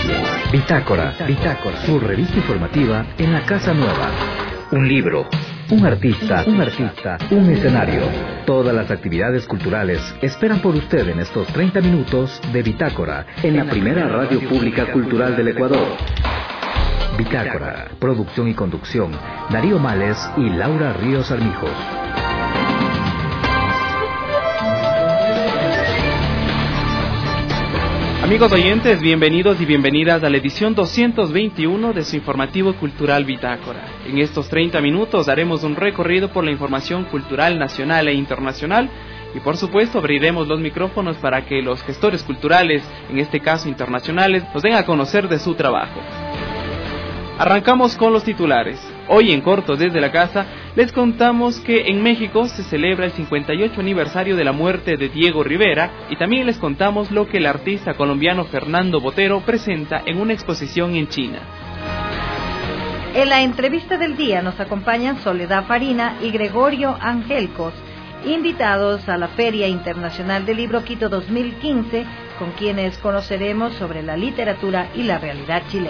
Bitácora, su revista informativa en la Casa Nueva. Un libro, un artista, un escenario. Todas las actividades culturales esperan por usted en estos 30 minutos de Bitácora, en la primera radio pública cultural del Ecuador. Bitácora, producción y conducción, Darío Males y Laura Ríos Armijos. Amigos oyentes, bienvenidos y bienvenidas a la edición 221 de su informativo cultural Bitácora. En estos 30 minutos haremos un recorrido por la información cultural nacional e internacional y por supuesto abriremos los micrófonos para que los gestores culturales, en este caso internacionales, nos den a conocer de su trabajo. Arrancamos con los titulares. Hoy en Cortos desde la Casa les contamos que en México se celebra el 58 aniversario de la muerte de Diego Rivera y también les contamos lo que el artista colombiano Fernando Botero presenta en una exposición en China. En la entrevista del día nos acompañan Soledad Farina y Gregorio Angelcos, invitados a la Feria Internacional del Libro Quito 2015, con quienes conoceremos sobre la literatura y la realidad chilena.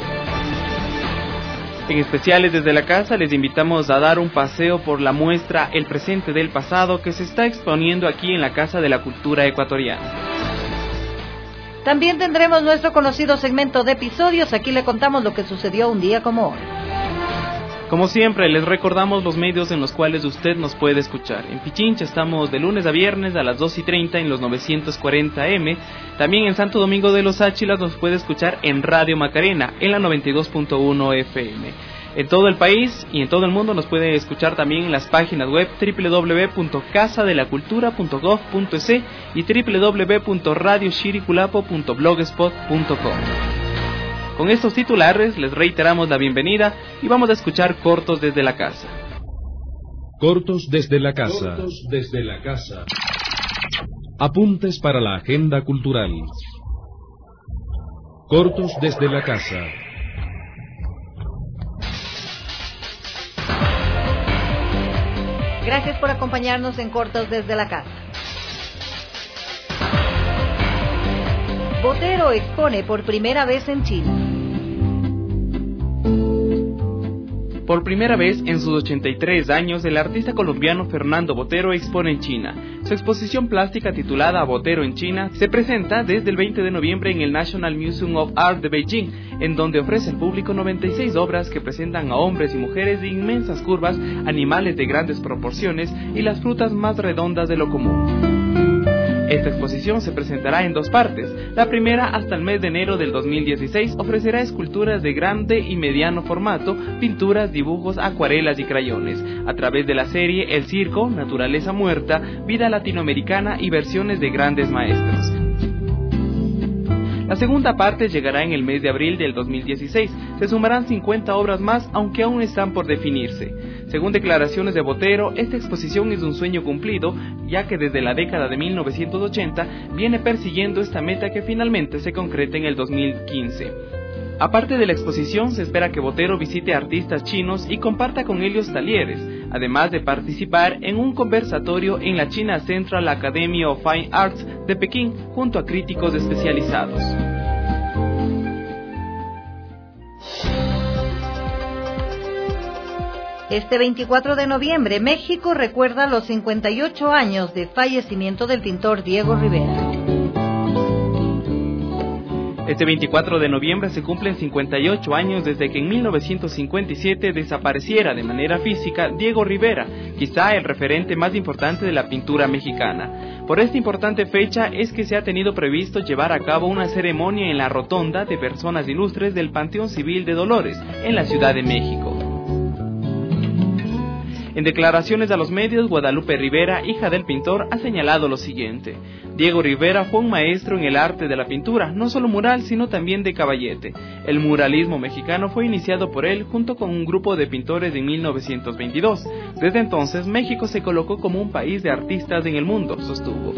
En especiales desde la casa les invitamos a dar un paseo por la muestra El presente del pasado que se está exponiendo aquí en la Casa de la Cultura Ecuatoriana. También tendremos nuestro conocido segmento de episodios. Aquí le contamos lo que sucedió un día como hoy. Como siempre, les recordamos los medios en los cuales usted nos puede escuchar. En Pichincha estamos de lunes a viernes a las 2:30 en los 940M. También en Santo Domingo de los Áchilas nos puede escuchar en Radio Macarena, en la 92.1 FM. En todo el país y en todo el mundo nos puede escuchar también en las páginas web www.casadelacultura.gov.es y www.radiochiriculapo.blogspot.com. Con estos titulares les reiteramos la bienvenida y vamos a escuchar Cortos desde la Casa. Cortos desde la Casa. Apuntes para la agenda cultural. Cortos desde la Casa. Gracias por acompañarnos en Cortos desde la Casa. Botero expone por primera vez en China. Por primera vez en sus 83 años, el artista colombiano Fernando Botero expone en China. Su exposición plástica titulada Botero en China se presenta desde el 20 de noviembre en el National Museum of Art de Beijing, en donde ofrece al público 96 obras que presentan a hombres y mujeres de inmensas curvas, animales de grandes proporciones y las frutas más redondas de lo común. Esta exposición se presentará en dos partes. La primera, hasta el mes de enero del 2016, ofrecerá esculturas de grande y mediano formato, pinturas, dibujos, acuarelas y crayones. A través de la serie El Circo, Naturaleza Muerta, Vida Latinoamericana y versiones de grandes maestros. La segunda parte llegará en el mes de abril del 2016. Se sumarán 50 obras más, aunque aún están por definirse. Según declaraciones de Botero, esta exposición es un sueño cumplido, ya que desde la década de 1980 viene persiguiendo esta meta que finalmente se concreta en el 2015. Aparte de la exposición, se espera que Botero visite artistas chinos y comparta con ellos talleres, además de participar en un conversatorio en la China Central Academy of Fine Arts de Pekín junto a críticos especializados. Este 24 de noviembre, México recuerda los 58 años de fallecimiento del pintor Diego Rivera. Este 24 de noviembre se cumplen 58 años desde que en 1957 desapareciera de manera física Diego Rivera, quizá el referente más importante de la pintura mexicana. Por esta importante fecha es que se ha tenido previsto llevar a cabo una ceremonia en la Rotonda de Personas Ilustres del Panteón Civil de Dolores, en la Ciudad de México. En declaraciones a los medios, Guadalupe Rivera, hija del pintor, ha señalado lo siguiente: Diego Rivera fue un maestro en el arte de la pintura, no solo mural, sino también de caballete. El muralismo mexicano fue iniciado por él junto con un grupo de pintores en 1922. Desde entonces, México se colocó como un país de artistas en el mundo, sostuvo.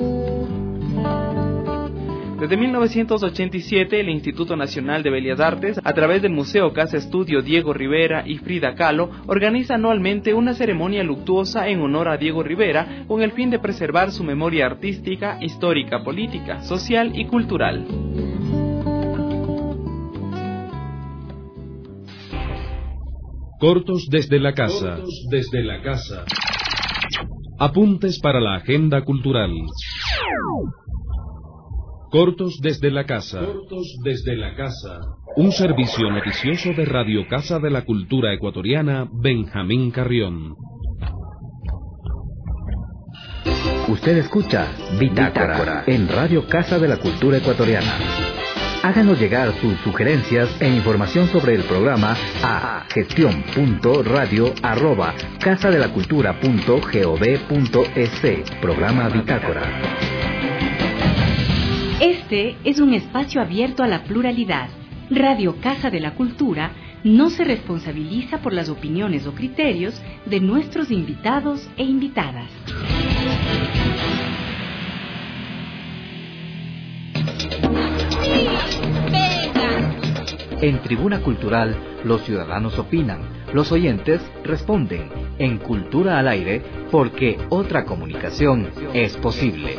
Desde 1987, el Instituto Nacional de Bellas Artes, a través del Museo Casa Estudio Diego Rivera y Frida Kahlo, organiza anualmente una ceremonia luctuosa en honor a Diego Rivera, con el fin de preservar su memoria artística, histórica, política, social y cultural. Cortos desde la casa. Cortos desde la casa. Apuntes para la agenda cultural. Cortos desde la casa. Cortos desde la casa. Un servicio noticioso de Radio Casa de la Cultura Ecuatoriana, Benjamín Carrión. Usted escucha Bitácora en Radio Casa de la Cultura Ecuatoriana. Háganos llegar sus sugerencias e información sobre el programa a gestion.radio@casadelacultura.gov.es. Programa Bitácora. Este es un espacio abierto a la pluralidad. Radio Casa de la Cultura no se responsabiliza por las opiniones o criterios de nuestros invitados e invitadas. En Tribuna Cultural, los ciudadanos opinan, los oyentes responden. En Cultura al Aire, porque otra comunicación es posible.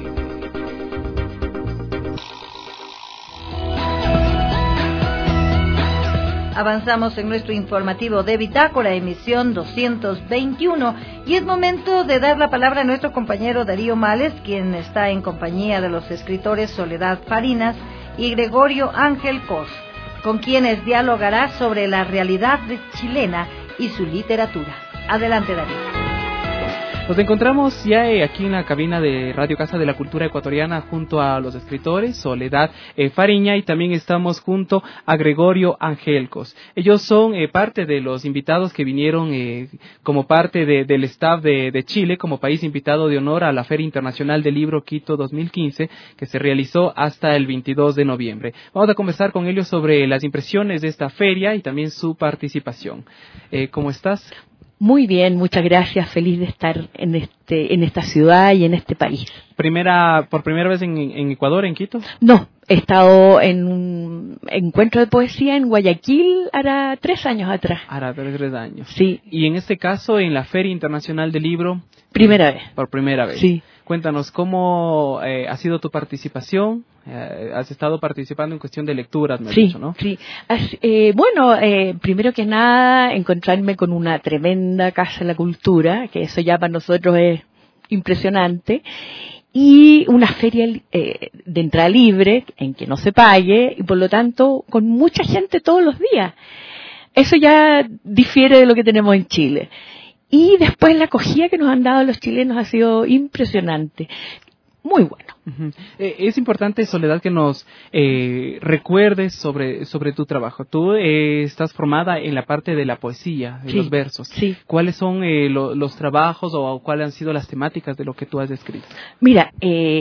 Avanzamos en nuestro informativo de Bitácora, emisión 221, y es momento de dar la palabra a nuestro compañero Darío Males, quien está en compañía de los escritores Soledad Farinas y Gregorio Ángel Cos, con quienes dialogará sobre la realidad chilena y su literatura. Adelante, Darío. Nos encontramos ya aquí en la cabina de Radio Casa de la Cultura Ecuatoriana junto a los escritores Soledad Fariña, y también estamos junto a Gregorio Angelcos. Ellos son parte de los invitados que vinieron como parte del staff de Chile como país invitado de honor a la Feria Internacional del Libro Quito 2015, que se realizó hasta el 22 de noviembre. Vamos a conversar con ellos sobre las impresiones de esta feria y también su participación. ¿Cómo estás? Muy bien, muchas gracias. Feliz de estar en esta ciudad y en este país. ¿Por primera vez en Ecuador, en Quito? No, he estado en un encuentro de poesía en Guayaquil hará 3 años atrás. Hará 3 años. Sí. Y en este caso, en la Feria Internacional del Libro. Primera vez. Por primera vez. Sí. Cuéntanos, ¿cómo ha sido tu participación? Has estado participando en cuestión de lecturas, me has dicho, ¿no? Sí. Primero que nada, encontrarme con una tremenda Casa de la Cultura, que eso ya para nosotros es impresionante, y una feria de entrada libre, en que no se pague, y por lo tanto, con mucha gente todos los días. Eso ya difiere de lo que tenemos en Chile. Y después la acogida que nos han dado los chilenos ha sido impresionante. Muy bueno. Uh-huh. Es importante, Soledad, que nos recuerdes sobre tu trabajo. Tú estás formada en la parte de la poesía, de los versos. Sí. ¿Cuáles son los trabajos o cuáles han sido las temáticas de lo que tú has escrito? Mira,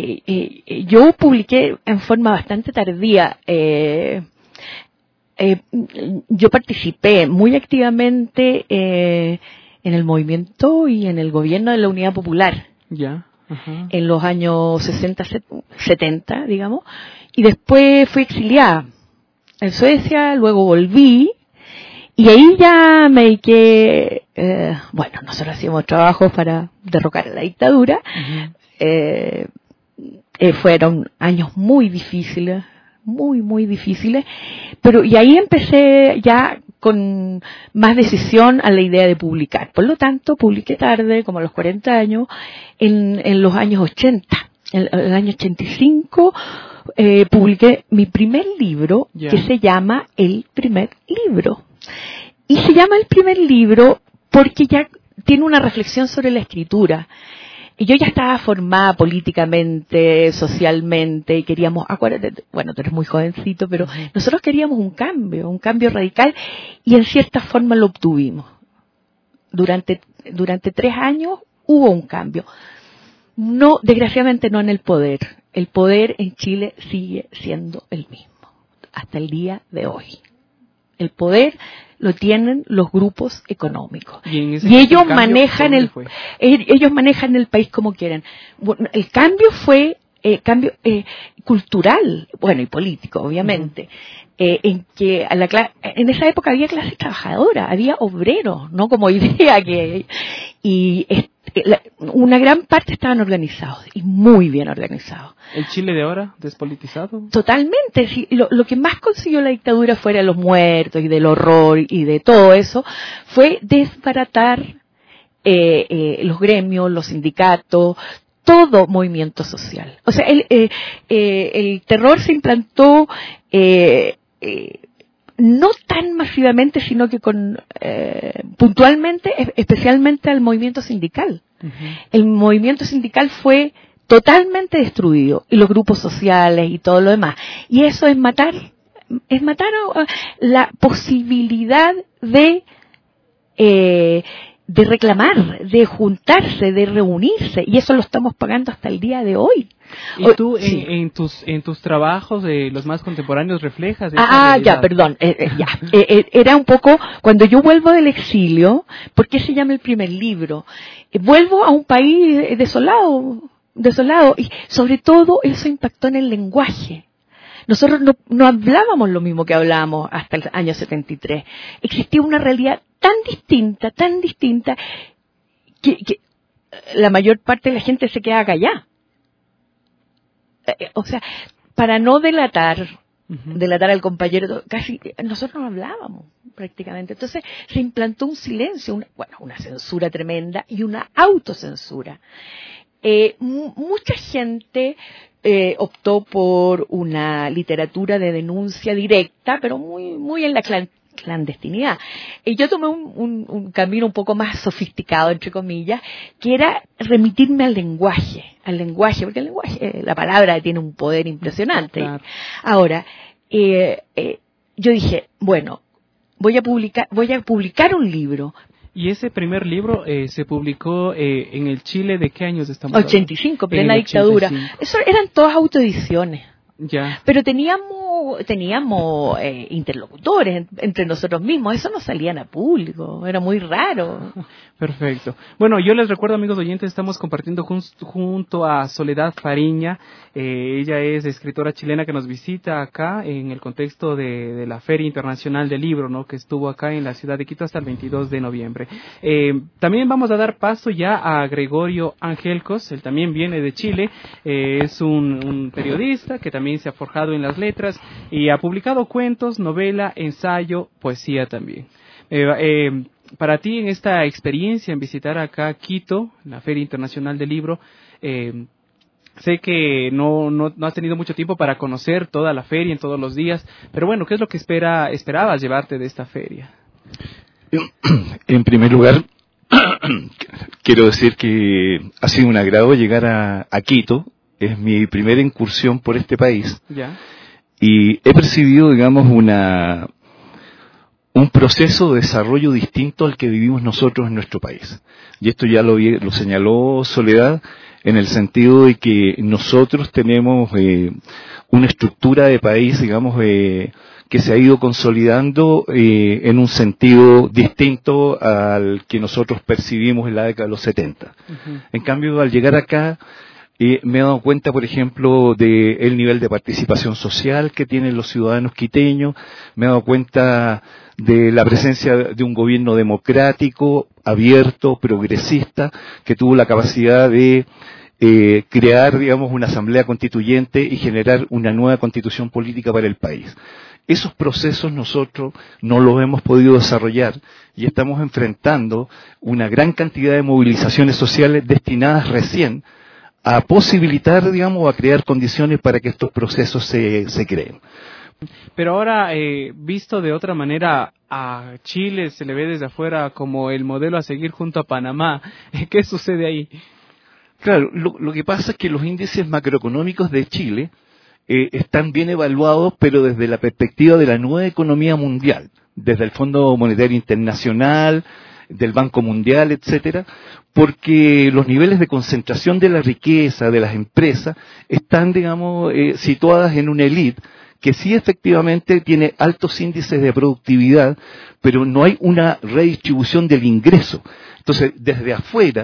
yo publiqué en forma bastante tardía. Yo participé muy activamente en el movimiento y en el gobierno de la Unidad Popular. Ya. Uh-huh. En los años 60, 70, digamos, y después fui exiliada en Suecia, luego volví, y ahí ya me dediqué, nosotros hacíamos trabajos para derrocar a la dictadura. Uh-huh. Fueron años muy difíciles, muy difíciles, y ahí empecé ya con más decisión a la idea de publicar. Por lo tanto, publiqué tarde, como a los 40 años, en los años 80. En el año 85 publiqué mi primer libro, que se llama El Primer Libro. Y se llama El Primer Libro porque ya tiene una reflexión sobre la escritura. Y yo ya estaba formada políticamente, socialmente, y queríamos, acuérdate, bueno, tú eres muy jovencito, pero nosotros queríamos un cambio radical, y en cierta forma lo obtuvimos. Durante 3 años hubo un cambio. No, desgraciadamente no en el poder. El poder en Chile sigue siendo el mismo, hasta el día de hoy. El poder lo tienen los grupos económicos. Y ellos manejan ellos manejan el país como quieren. Bueno, el cambio fue cambio cultural, bueno, y político, obviamente. En que en esa época había clase trabajadora, había obreros, no como hoy día y una gran parte estaban organizados, y muy bien organizados. ¿El Chile de ahora, despolitizado? Totalmente. Sí, lo que más consiguió la dictadura fuera de los muertos y del horror y de todo eso, fue desbaratar los gremios, los sindicatos, todo movimiento social. O sea, el terror se implantó no tan masivamente, sino que puntualmente, especialmente al movimiento sindical. Uh-huh. El movimiento sindical fue totalmente destruido, y los grupos sociales y todo lo demás. Y eso es matar la posibilidad de reclamar, de juntarse, de reunirse, y eso lo estamos pagando hasta el día de hoy. ¿Y tú sí, en tus trabajos, los más contemporáneos, reflejas esa realidad? Ya, perdón, era un poco, cuando yo vuelvo del exilio, ¿por qué se llama el primer libro? Vuelvo a un país desolado, y sobre todo eso impactó en el lenguaje. Nosotros no hablábamos lo mismo que hablábamos hasta el año 73. Existía una realidad tan distinta, que la mayor parte de la gente se quedaba callada. O sea, para no delatar al compañero, casi nosotros no hablábamos prácticamente. Entonces se implantó un silencio, una censura tremenda y una autocensura. Mucha gente optó por una literatura de denuncia directa, pero muy en la clandestinidad. Yo tomé un camino un poco más sofisticado, entre comillas, que era remitirme al lenguaje, porque el lenguaje, la palabra tiene un poder impresionante. Claro. Ahora, yo dije, bueno, voy a publicar un libro. ¿Y ese primer libro se publicó en el Chile de qué años estamos hablando? 85, plena dictadura. Eso eran todas autoediciones. Ya. Pero teníamos interlocutores entre nosotros mismos, eso no salían a público, era muy raro. Perfecto. Bueno, yo les recuerdo, amigos oyentes, estamos compartiendo junto a Soledad Fariña. Ella es escritora chilena que nos visita acá en el contexto de la Feria Internacional del Libro, ¿no?, que estuvo acá en la ciudad de Quito hasta el 22 de noviembre. También vamos a dar paso ya a Gregorio Angelcos. Él también viene de Chile, es un periodista que también se ha forjado en las letras y ha publicado cuentos, novela, ensayo, poesía también. Para ti, en esta experiencia en visitar acá Quito, la Feria Internacional del Libro, sé que no has tenido mucho tiempo para conocer toda la feria en todos los días, pero bueno, ¿qué es lo que esperabas llevarte de esta feria? En primer lugar, quiero decir que ha sido un agrado llegar a Quito. Es mi primera incursión por este país. ¿Ya? Y he percibido, digamos, un proceso de desarrollo distinto al que vivimos nosotros en nuestro país. Y esto ya lo señaló Soledad, en el sentido de que nosotros tenemos una estructura de país, digamos, que se ha ido consolidando en un sentido distinto al que nosotros percibimos en la década de los 70. Uh-huh. En cambio, al llegar acá, me he dado cuenta, por ejemplo, del nivel de participación social que tienen los ciudadanos quiteños. Me he dado cuenta de la presencia de un gobierno democrático, abierto, progresista, que tuvo la capacidad de crear, digamos, una asamblea constituyente y generar una nueva constitución política para el país. Esos procesos nosotros no los hemos podido desarrollar y estamos enfrentando una gran cantidad de movilizaciones sociales destinadas recién a posibilitar, digamos, a crear condiciones para que estos procesos se creen. Pero ahora, visto de otra manera, a Chile se le ve desde afuera como el modelo a seguir junto a Panamá. ¿Qué sucede ahí? Claro, lo que pasa es que los índices macroeconómicos de Chile están bien evaluados, pero desde la perspectiva de la nueva economía mundial, desde el Fondo Monetario Internacional, del Banco Mundial, etcétera, porque los niveles de concentración de la riqueza de las empresas están, digamos, situadas en una élite que sí efectivamente tiene altos índices de productividad, pero no hay una redistribución del ingreso. Entonces, desde afuera,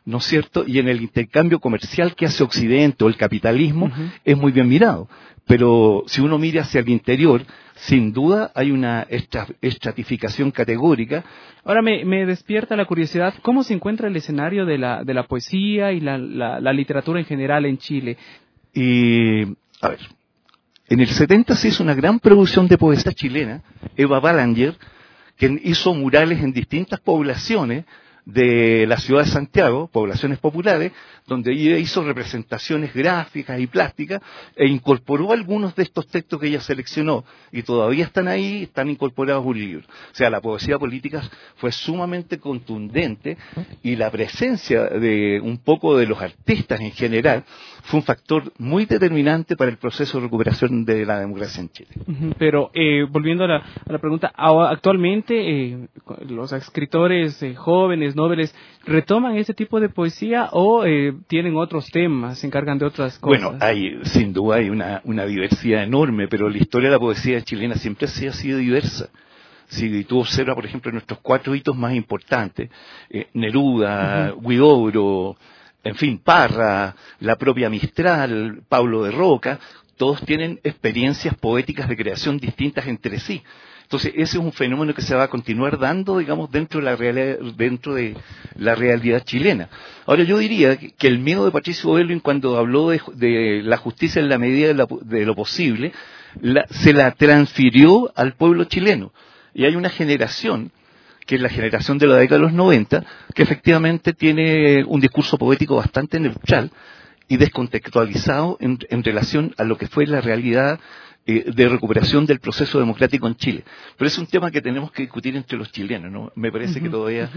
¿no es cierto? Y en el intercambio comercial que hace Occidente o el capitalismo es muy bien mirado. Pero si uno mira hacia el interior, sin duda hay una estratificación categórica. Ahora me despierta la curiosidad, ¿cómo se encuentra el escenario de la poesía y la literatura en general en Chile? A ver, en el 70 se hizo una gran producción de poesía chilena, Eva Balanger, que hizo murales en distintas poblaciones de la ciudad de Santiago, poblaciones populares, donde ella hizo representaciones gráficas y plásticas e incorporó algunos de estos textos que ella seleccionó y todavía están ahí, están incorporados en un libro. O sea, la poesía política fue sumamente contundente y la presencia de un poco de los artistas en general fue un factor muy determinante para el proceso de recuperación de la democracia en Chile. Pero volviendo a la pregunta, actualmente los escritores jóvenes, nobles, ¿retoman ese tipo de poesía o tienen otros temas, se encargan de otras cosas? Bueno, sin duda hay una diversidad enorme, pero la historia de la poesía chilena siempre ha sido diversa. Si tú observas, por ejemplo, nuestros 4 hitos más importantes, Neruda, Huidobro, en fin, Parra, la propia Mistral, Pablo de Roca, todos tienen experiencias poéticas de creación distintas entre sí. Entonces, ese es un fenómeno que se va a continuar dando, digamos, dentro de la realidad chilena. Ahora, yo diría que el miedo de Patricio Aylwin, cuando habló de la justicia en la medida de lo posible, se la transfirió al pueblo chileno. Y hay una generación, que es la generación de la década de los 90, que efectivamente tiene un discurso poético bastante neutral y descontextualizado en relación a lo que fue la realidad de recuperación del proceso democrático en Chile. Pero es un tema que tenemos que discutir entre los chilenos, ¿no? Me parece que todavía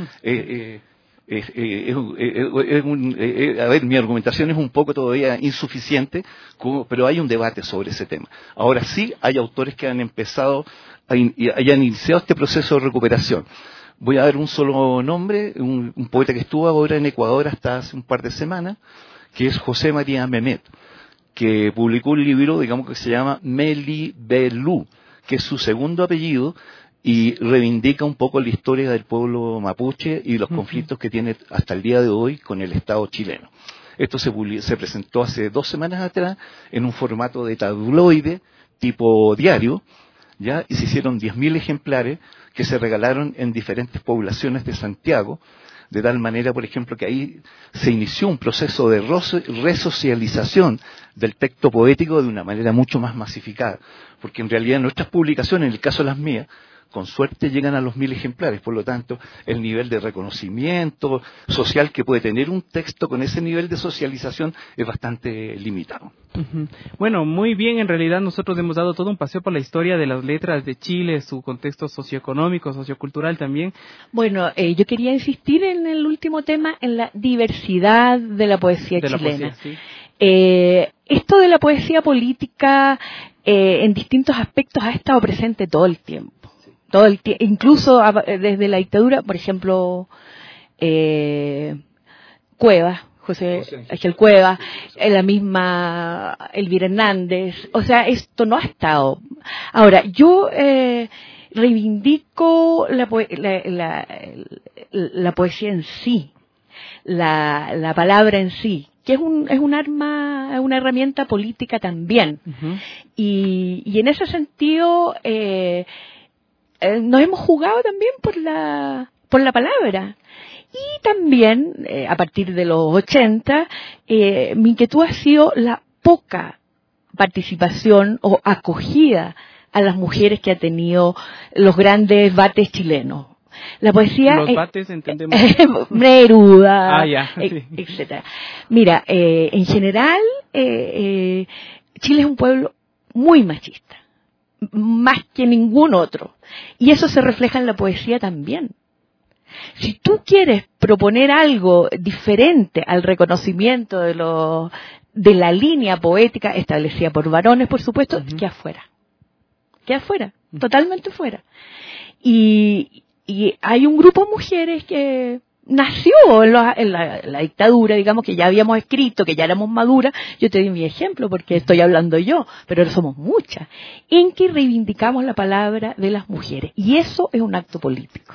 a ver, mi argumentación es un poco todavía insuficiente, pero hay un debate sobre ese tema. Ahora sí hay autores que han empezado, hayan iniciado este proceso de recuperación. Voy a dar un solo nombre, un poeta que estuvo ahora en Ecuador hasta hace un par de semanas, que es José María Memet, que publicó un libro, digamos, que se llama Melibelú, que es su segundo apellido, y reivindica un poco la historia del pueblo mapuche y los conflictos que tiene hasta el día de hoy con el Estado chileno. Esto se presentó hace 2 semanas atrás en un formato de tabloide tipo diario, ¿ya? Y se hicieron 10.000 ejemplares que se regalaron en diferentes poblaciones de Santiago, de tal manera, por ejemplo, que ahí se inició un proceso de resocialización del texto poético de una manera mucho más masificada, porque en realidad nuestras publicaciones, en el caso de las mías, con suerte llegan a los 1.000 ejemplares, por lo tanto, el nivel de reconocimiento social que puede tener un texto con ese nivel de socialización es bastante limitado. Bueno, muy bien, en realidad nosotros hemos dado todo un paseo por la historia de las letras de Chile, su contexto socioeconómico, sociocultural también. Bueno, yo quería insistir en el último tema, en la diversidad de la poesía chilena. Esto de la poesía política en distintos aspectos ha estado presente todo el tiempo. Incluso desde la dictadura, por ejemplo, Cuevas, José Ángel Cuevas, la misma Elvira Hernández, o sea, esto no ha estado. Ahora, yo reivindico la poesía en sí, la palabra en sí, que es un arma, es una herramienta política también. Y en ese sentido, nos hemos jugado también por la palabra. Y también, a partir de los 80, mi inquietud ha sido la poca participación o acogida a las mujeres que ha tenido los grandes bates chilenos. La poesía... Los bates entendemos. Neruda, sí. etcétera. Mira, en general, Chile es un pueblo muy machista, más que ningún otro. Y eso se refleja en la poesía también. Si tú quieres proponer algo diferente al reconocimiento de la línea poética establecida por varones, por supuesto, queda afuera, totalmente fuera. Y hay un grupo de mujeres que nació en la dictadura, digamos, que ya habíamos escrito, que ya éramos maduras. Yo te doy mi ejemplo porque estoy hablando yo, pero somos muchas, en que reivindicamos la palabra de las mujeres. Y eso es un acto político.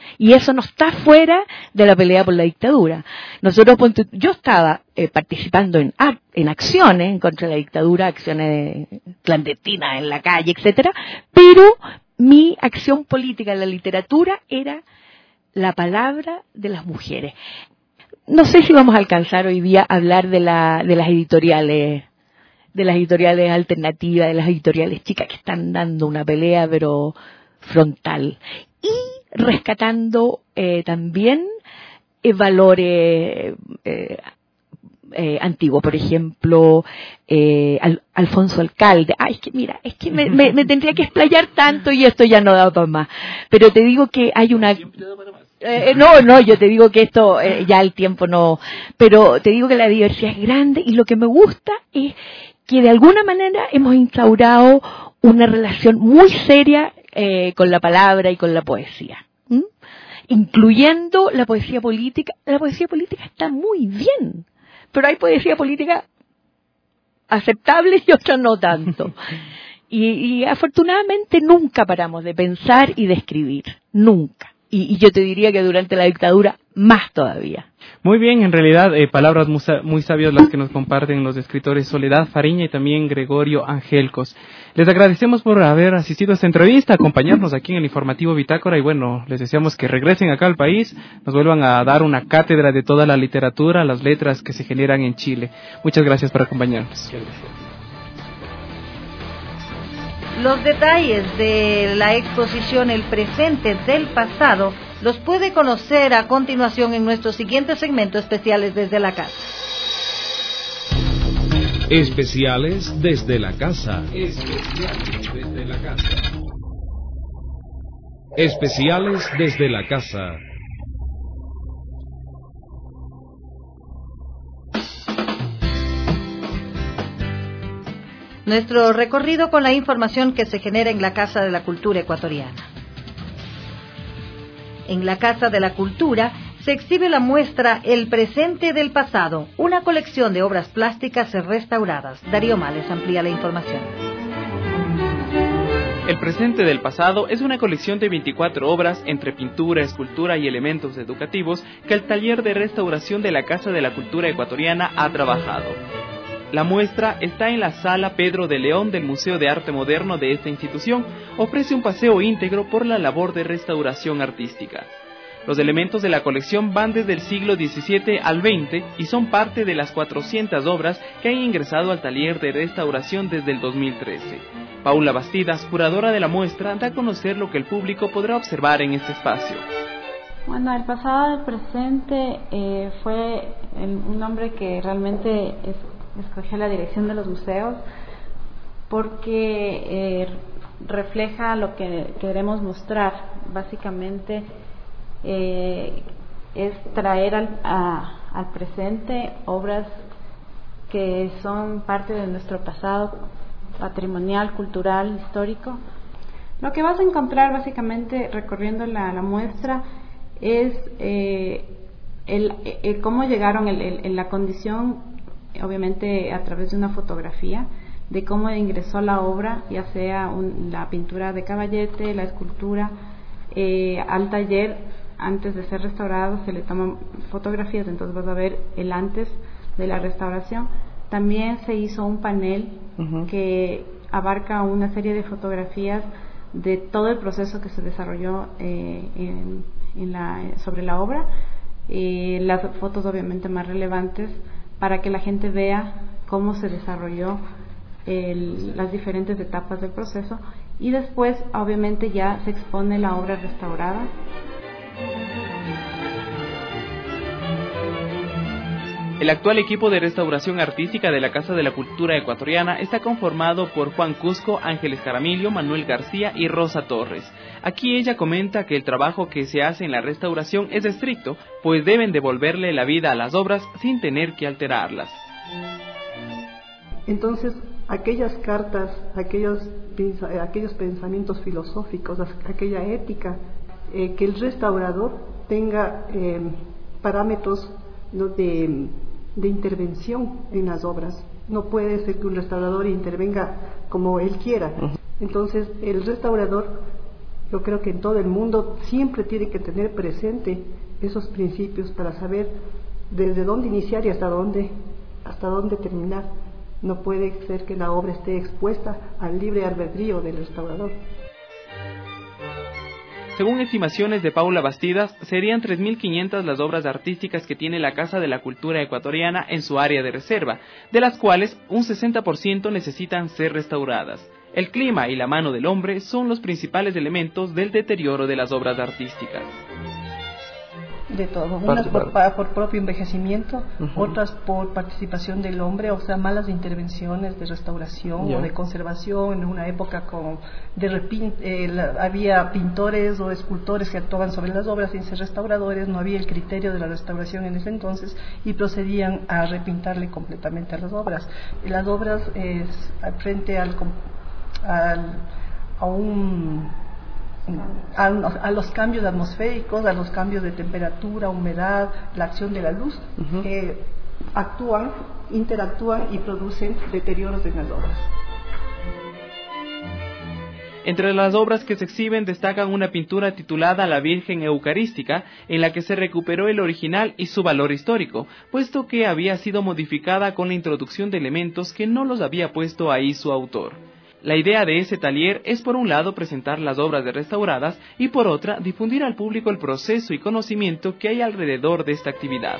Y eso no está fuera de la pelea por la dictadura. Yo estaba participando en acciones en contra de la dictadura, acciones clandestinas en la calle, etcétera, pero mi acción política en la literatura era la palabra de las mujeres. No sé si vamos a alcanzar hoy día a hablar de las editoriales alternativas, de las editoriales chicas que están dando una pelea pero frontal y rescatando también valores antiguos, por ejemplo Alfonso Alcalde. Es que me tendría que explayar tanto y esto ya no da para más, pero te digo que hay una yo te digo que esto ya el tiempo no, pero te digo que la diversidad es grande y lo que me gusta es que de alguna manera hemos instaurado una relación muy seria con la palabra y con la poesía, incluyendo la poesía política. La poesía política está muy bien, pero hay poesía política aceptable y otra no tanto. Y afortunadamente nunca paramos de pensar y de escribir, nunca. Y yo te diría que durante la dictadura más todavía. Muy bien, en realidad palabras muy sabias las que nos comparten los escritores Soledad Fariña y también Gregorio Angelcos. Les agradecemos por haber asistido a esta entrevista, acompañarnos aquí en el informativo Bitácora y bueno, les deseamos que regresen acá al país, nos vuelvan a dar una cátedra de toda la literatura, las letras que se generan en Chile. Muchas gracias por acompañarnos. Los detalles de la exposición El presente del pasado los puede conocer a continuación en nuestro siguiente segmento Especiales desde la casa. Especiales desde la casa. Especiales desde la casa. Especiales desde la casa. Nuestro recorrido con la información que se genera en la Casa de la Cultura Ecuatoriana. En la Casa de la Cultura se exhibe la muestra El presente del pasado, una colección de obras plásticas restauradas. Darío Males amplía la información. El presente del pasado es una colección de 24 obras entre pintura, escultura y elementos educativos que el taller de restauración de la Casa de la Cultura Ecuatoriana ha trabajado. La muestra está en la Sala Pedro de León del Museo de Arte Moderno de esta institución. Ofrece un paseo íntegro por la labor de restauración artística. Los elementos de la colección van desde el siglo XVII al XX y son parte de las 400 obras que han ingresado al taller de restauración desde el 2013. Paula Bastidas, curadora de la muestra, da a conocer lo que el público podrá observar en este espacio. Bueno, el pasado del presente fue un nombre que realmente escogió la dirección de los museos porque refleja lo que queremos mostrar. Básicamente es traer al presente obras que son parte de nuestro pasado patrimonial, cultural, histórico. Lo que vas a encontrar básicamente recorriendo la muestra es cómo llegaron en la condición, obviamente a través de una fotografía, de cómo ingresó la obra, ya sea la pintura de caballete, la escultura, al taller. Antes de ser restaurado se le toman fotografías, entonces vas a ver el antes de la restauración. También se hizo un panel que abarca una serie de fotografías de todo el proceso que se desarrolló sobre la obra, las fotos obviamente más relevantes para que la gente vea cómo se desarrolló las diferentes etapas del proceso, y después obviamente ya se expone la obra restaurada. El actual equipo de restauración artística de la Casa de la Cultura Ecuatoriana está conformado por Juan Cusco, Ángeles Jaramillo, Manuel García y Rosa Torres. Aquí ella comenta que el trabajo que se hace en la restauración es estricto, pues deben devolverle la vida a las obras sin tener que alterarlas. Entonces, aquellas cartas, aquellos pensamientos filosóficos, aquella ética, que el restaurador tenga parámetros, ¿no?, de intervención en las obras. No puede ser que un restaurador intervenga como él quiera. Entonces el restaurador Yo creo que en todo el mundo siempre tiene que tener presente esos principios para saber desde dónde iniciar y hasta dónde terminar. No puede ser que la obra esté expuesta al libre albedrío del restaurador. Según estimaciones de Paula Bastidas, serían 3.500 las obras artísticas que tiene la Casa de la Cultura Ecuatoriana en su área de reserva, de las cuales un 60% necesitan ser restauradas. El clima y la mano del hombre son los principales elementos del deterioro de las obras artísticas. De todo, unas por propio envejecimiento, otras por participación del hombre, o sea, malas intervenciones de restauración o de conservación. En una época había pintores o escultores que actuaban sobre las obras sin ser restauradores, no había el criterio de la restauración en ese entonces y procedían a repintarle completamente a las obras. Las obras frente a los cambios atmosféricos, a los cambios de temperatura, humedad, la acción de la luz, interactúan y producen deterioros en las obras. Entre las obras que se exhiben destacan una pintura titulada La Virgen Eucarística, en la que se recuperó el original y su valor histórico, puesto que había sido modificada con la introducción de elementos que no los había puesto ahí su autor. La idea de ese taller es, por un lado, presentar las obras de restauradas y, por otra, difundir al público el proceso y conocimiento que hay alrededor de esta actividad.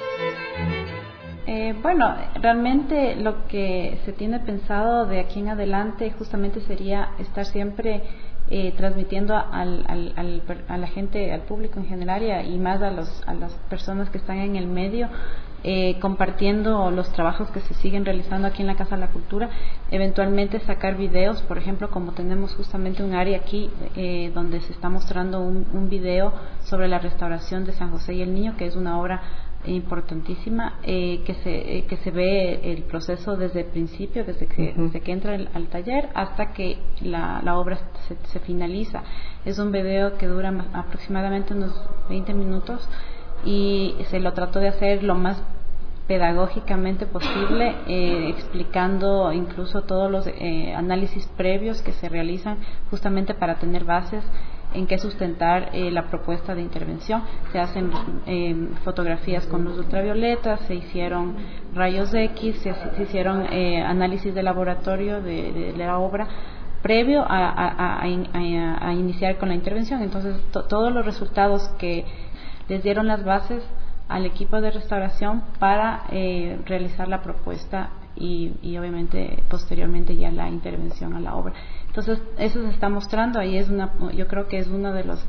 Realmente lo que se tiene pensado de aquí en adelante justamente sería estar siempre transmitiendo a la gente, al público en general y más a las personas que están en el medio, compartiendo los trabajos que se siguen realizando aquí en la Casa de la Cultura, eventualmente sacar videos, por ejemplo, como tenemos justamente un área aquí donde se está mostrando un video sobre la restauración de San José y el Niño, que es una obra importantísima, que se ve el proceso desde el principio, desde que entra al taller hasta que la obra se finaliza. Es un video que dura aproximadamente unos 20 minutos y se lo trató de hacer lo más pedagógicamente posible, explicando incluso todos los análisis previos que se realizan justamente para tener bases en qué sustentar la propuesta de intervención. Se hacen fotografías con luz ultravioleta, se hicieron rayos X, se hicieron análisis de laboratorio de la obra previo a iniciar con la intervención. Entonces todos los resultados que les dieron las bases al equipo de restauración para realizar la propuesta y obviamente posteriormente ya la intervención a la obra. Entonces eso se está mostrando ahí, yo creo que es uno de los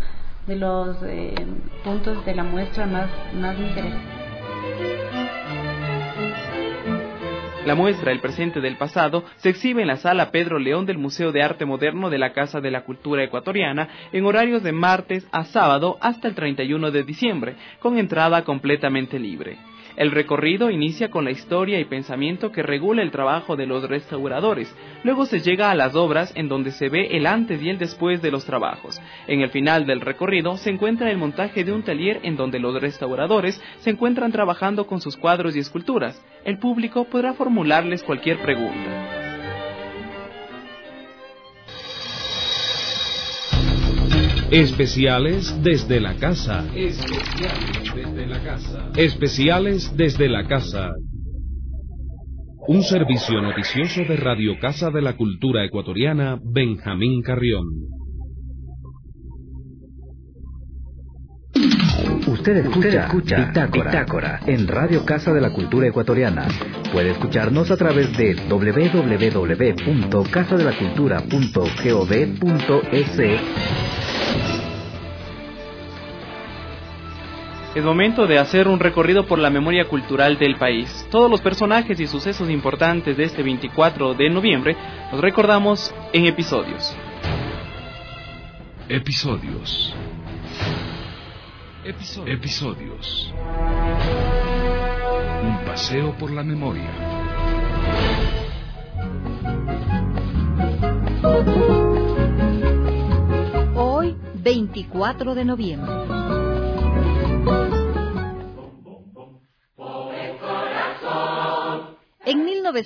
puntos de la muestra más interesantes. La muestra El presente del pasado se exhibe en la Sala Pedro León del Museo de Arte Moderno de la Casa de la Cultura Ecuatoriana en horarios de martes a sábado hasta el 31 de diciembre, con entrada completamente libre. El recorrido inicia con la historia y pensamiento que regula el trabajo de los restauradores. Luego se llega a las obras en donde se ve el antes y el después de los trabajos. En el final del recorrido se encuentra el montaje de un taller en donde los restauradores se encuentran trabajando con sus cuadros y esculturas. El público podrá formularles cualquier pregunta. Especiales desde la casa. Especiales desde la casa. Especiales desde la casa. Un servicio noticioso de Radio Casa de la Cultura Ecuatoriana, Benjamín Carrión. Usted escucha Bitácora en Radio Casa de la Cultura Ecuatoriana. Puede escucharnos a través de www.casadelacultura.gov.es. Es momento de hacer un recorrido por la memoria cultural del país. Todos los personajes y sucesos importantes de este 24 de noviembre los recordamos en episodios. Episodios. Un paseo por la memoria. Hoy, 24 de noviembre. En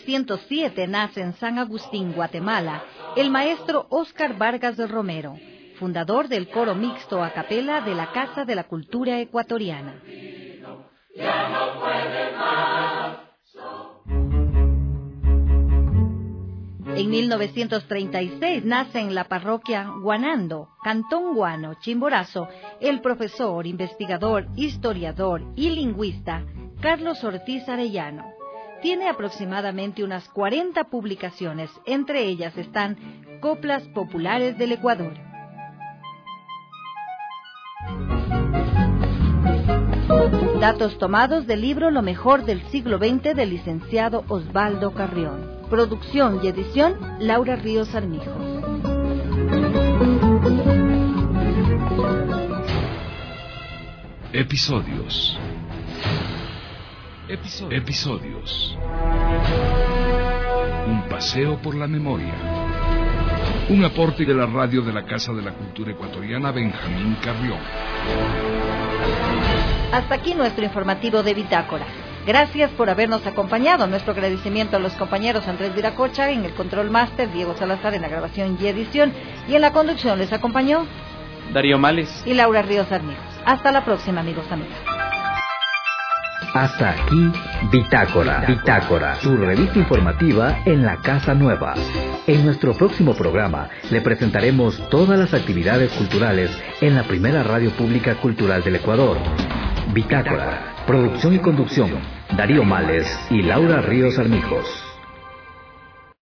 1907 nace en San Agustín, Guatemala, el maestro Óscar Vargas de Romero. fundador del coro mixto a capela de la Casa de la Cultura Ecuatoriana. En 1936 nace en la parroquia Guanando, Cantón Guano, Chimborazo, el profesor, investigador, historiador y lingüista Carlos Ortiz Arellano. Tiene aproximadamente unas 40 publicaciones, entre ellas están Coplas Populares del Ecuador. Datos tomados del libro Lo mejor del siglo XX del licenciado Osvaldo Carrión. Producción y edición, Laura Ríos Armijos. Episodios. Un paseo por la memoria. Un aporte de la radio de la Casa de la Cultura Ecuatoriana Benjamín Carrión. Hasta aquí nuestro informativo de Bitácora. Gracias por habernos acompañado. Nuestro agradecimiento a los compañeros Andrés Viracocha en el control máster, Diego Salazar en la grabación y edición, y en la conducción les acompañó Darío Males y Laura Ríos Armijos. Hasta la próxima, amigos, amigas. Hasta aquí Bitácora, su revista informativa en la Casa Nueva. En nuestro próximo programa le presentaremos todas las actividades culturales en la primera radio pública cultural del Ecuador. Bitácora, producción y conducción, Darío Males y Laura Ríos Armijos.